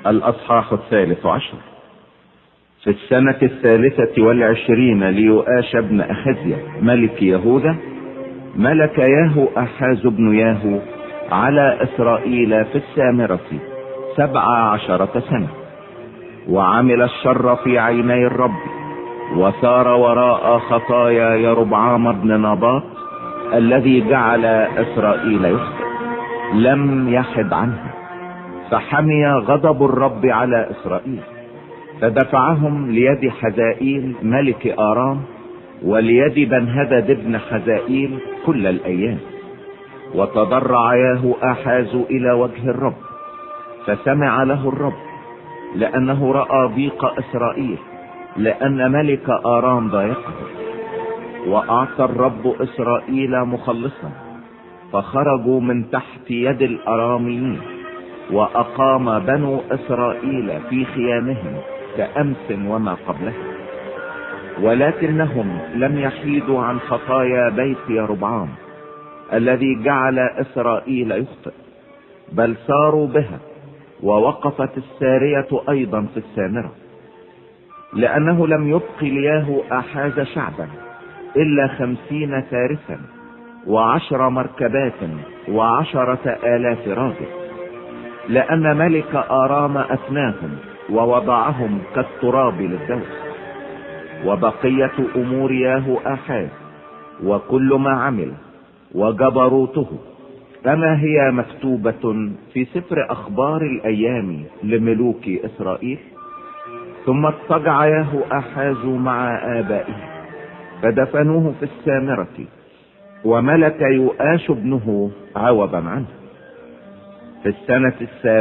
الأصحاح 13. في السنة 23 ليؤاش بن أخزيا ملك يهوذا ملك ياهو أحاز بن ياهو على إسرائيل في السامرة 17 سنة، وعمل الشر في عيني الرب، وسار وراء خطايا يربعام بن نباط الذي جعل إسرائيل يخطئ، لم يحد عنه، فحمي غضب الرب على إسرائيل، فدفعهم ليد حزائيل ملك آرام وليد بنهدد ابن حزائيل كل الأيام. وتضرع ياهو أحاز إلى وجه الرب، فسمع له الرب، لأنه رأى ضيق إسرائيل، لأن ملك آرام ضايقه. وأعطى الرب إسرائيل مخلصا، فخرجوا من تحت يد الأراميين، وأقام بنو إسرائيل في خيامهم كأمس وما قبله، ولكنهم لم يحيدوا عن خطايا بيت يربعام الذي جعل إسرائيل يخطئ، بل ساروا بها. ووقفت السارية أيضا في السامرة، لأنه لم يبق لياهو أحاز شعبا إلا 50 فارسا و10 مركبات و10,000 راجل، لأن ملك آرام أفناهم ووضعهم كالتراب للدوس. وبقية أمور ياهو أحاز وكل ما عمل وجبروته أما هي مكتوبة في سفر أخبار الأيام لملوك إسرائيل؟ ثم اضطجع ياهو أحاز مع آبائه، فدفنوه في السامرة، وملك يؤاش ابنه عوضا عنه. في السنة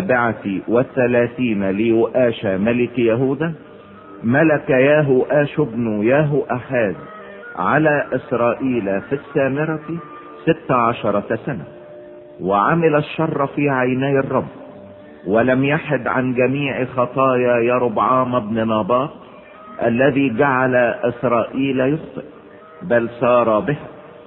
37 ليؤاش ملك يهوذا ملك ياهو آش ابن ياهو أحاز على إسرائيل في السامرة 16 سنة، وعمل الشر في عيني الرب، ولم يحد عن جميع خطايا يربعام بن نباط الذي جعل إسرائيل يخطئ، بل سار بها.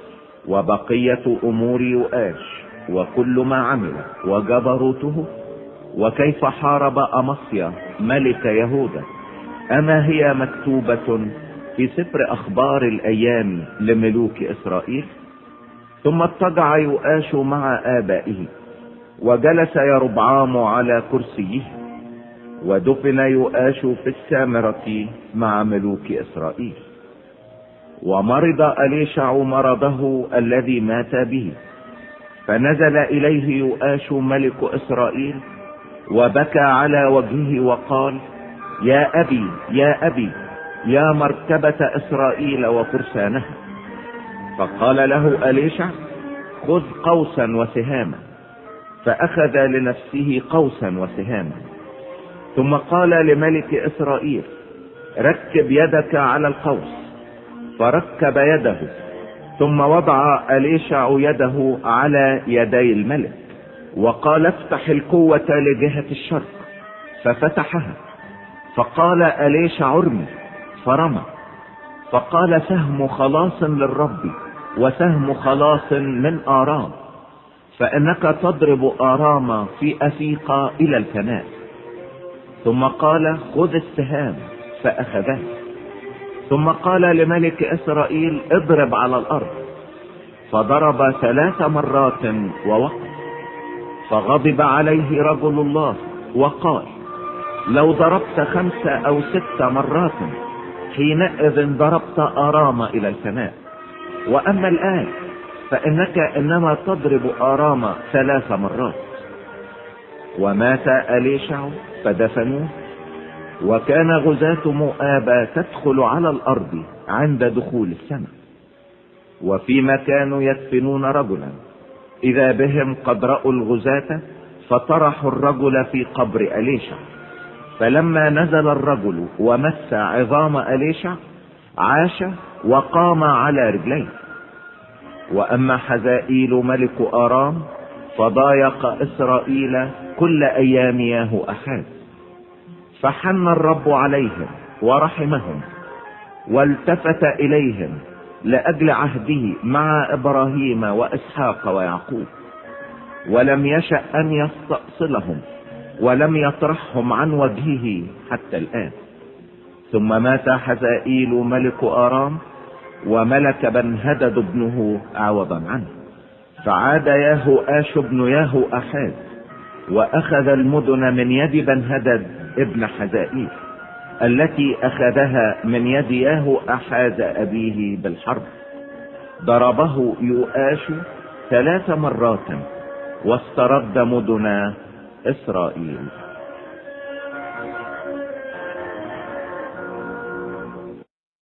وبقية أمور يؤاش وكل ما عمل وجبروته، وكيف حارب أمصيا ملك يهوذا أما هي مكتوبة في سفر أخبار الأيام لملوك إسرائيل؟ ثم اضطجع يؤاش مع آبائه، وجلس يربعام على كرسيه، ودفن يؤاش في السامرة مع ملوك إسرائيل. ومرض أليشع مرضه الذي مات به، فنزل إليه يؤاش ملك إسرائيل وبكى على وجهه وقال: يا أبي يا أبي، يا مركبة إسرائيل وفرسانها. فقال له أليشع: خذ قوسا وسهاما، فأخذ لنفسه قوسا وسهاما. ثم قال لملك إسرائيل: ركب يدك على القوس، فركب يده. ثم وضع أليشع يده على يدي الملك، وقال: افتح القوة لجهة الشرق، ففتحها. فقال أليشع: ارمي، فرمى. فقال: سهم خلاص للرب وسهم خلاص من آرام، فإنك تضرب آرام في أفيقا إلى الفناء. ثم قال: خذ السهام، فأخذه. ثم قال لملك إسرائيل: اضرب على الأرض، فضرب 3 مرات ووقف. فغضب عليه رجل الله وقال: لو ضربت 5 أو 6 مرات حينئذ ضربت آرام إلى الفناء، وأما الآن فإنك إنما تضرب آرام 3 مرات. ومات أليشع فدفنوه. وكان غزاة مؤاب تدخل على الأرض عند دخول السماء، وفيما كانوا يدفنون رجلا إذا بهم قد رأوا الغزاة، فطرحوا الرجل في قبر أليشع. فلما نزل الرجل ومس عظام أليشع عاش وقام على رجليه. وأما حزائيل ملك آرام فضايق إسرائيل كل أيام ياهو أحاز، فحن الرب عليهم ورحمهم، والتفت إليهم لأجل عهده مع إبراهيم وإسحاق ويعقوب، ولم يشأ أن يستأصلهم، ولم يطرحهم عن وجهه حتى الآن. ثم مات حزائيل ملك آرام، وملك بنهدد ابنه عوضا عنه. فعاد يهوآش ابن يهوآحاز وأخذ المدن من يد بنهدد ابن حزائيل، التي أخذها من يد يهوآحاز أبيه بالحرب. ضربه يؤاش 3 مرات واسترد مدن إسرائيل.